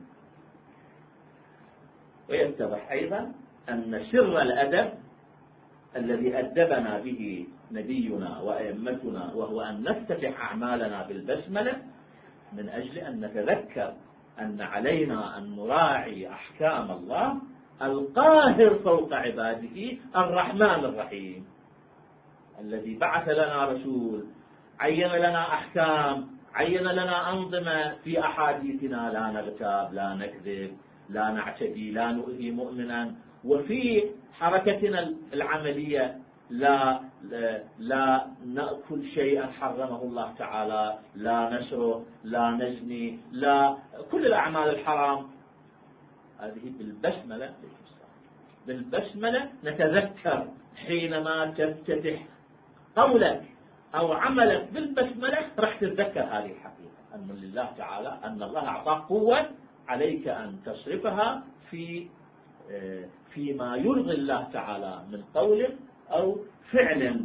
ويتضح أيضا أن سر الأدب الذي أدبنا به نبينا وأئمتنا وهو أن نفتتح أعمالنا بالبسملة من أجل أن نتذكر أن علينا أن نراعي أحكام الله القاهر فوق عباده الرحمن الرحيم، الذي بعث لنا رسول، عين لنا أحكام، عين لنا أنظمة في أحاديثنا، لا نغتاب، لا نكذب، لا نعتدي، لا نؤذي مؤمنا، وفي حركتنا العملية لا لا, لا نأكل شيئا حرمه الله تعالى، لا نسرق، لا نزني، لا كل الأعمال الحرام هذه بالبسملة. بالبسملة نتذكر حينما تفتتح قولك أو عملك بالبسملة راح تتذكر هذه الحقيقة، أن لله تعالى أن الله أعطاك قوة عليك أن تصرفها في فيما يرضي الله تعالى من قول أو فعل،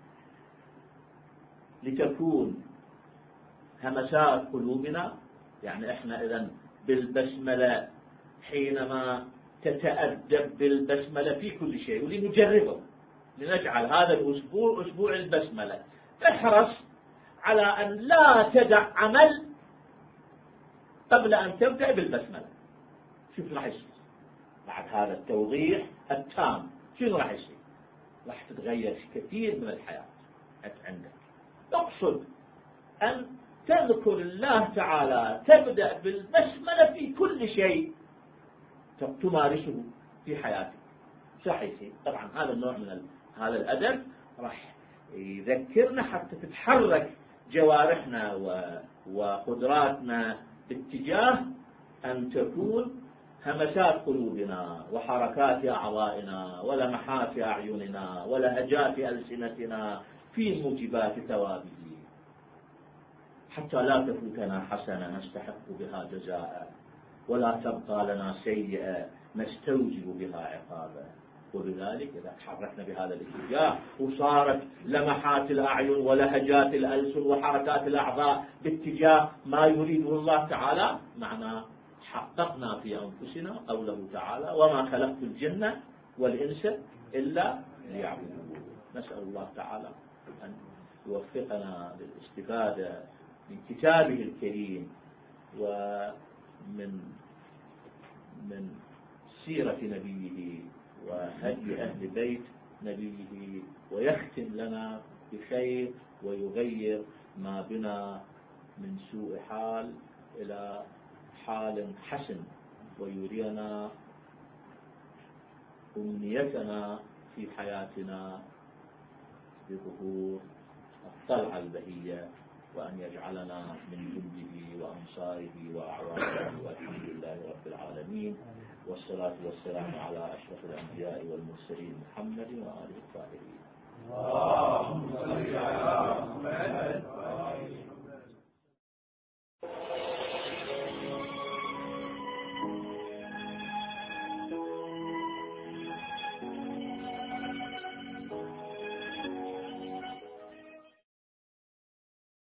لتكون همسات قلوبنا. يعني احنا إذن بالبسملة حينما تتأدب بالبسملة في كل شيء، ولنجربه، لنجعل هذا الأسبوع أسبوع البسملة، احرص على أن لا تدع عمل قبل أن تبدأ بالبسملة. شوف راح يصير بعد هذا التوضيح التام، شنو راح يصير؟ راح تتغير كثير من الحياة عندك. اقصد أن تذكر الله تعالى، تبدأ بالبسملة في كل شيء تمارسه في حياتك. راح يصير طبعا هذا النوع من هذا الأدب راح يذكرنا حتى تتحرك جوارحنا وقدراتنا باتجاه أن تكون همسات قلوبنا وحركات أعضائنا ولمحات أعيننا ولهجات ألسنتنا في موجبات ثوابه، حتى لا تفوتنا حسنة نستحق بها جزاء، ولا تبقى لنا سيئة نستوجب بها عقابا. وبذلك إذا تحركنا بهذا الاتجاه وصارت لمحات الأعين ولهجات الألسن وحركات الأعضاء باتجاه ما يريده الله تعالى، معناه حققنا في أنفسنا قوله تعالى: وما خلقت الجن والإنس إلا ليعبدون. نسأل الله تعالى أن يوفقنا للاستفادة من كتابه الكريم ومن من سيرة نبيه وهدي أهل بيت نبيه، ويختم لنا بخير ويغير ما بنا من سوء حال إلى حال حسن، ويرينا أمنيتنا في حياتنا بظهور الطلعة البهية، وأن يجعلنا من جنده وأنصاره وأعوانه، والحمد لله رب العالمين، والصلاة والسلام على أشرف الأنبياء والمرسلين محمد وآله الطاهرين. اللهم صل على محمد.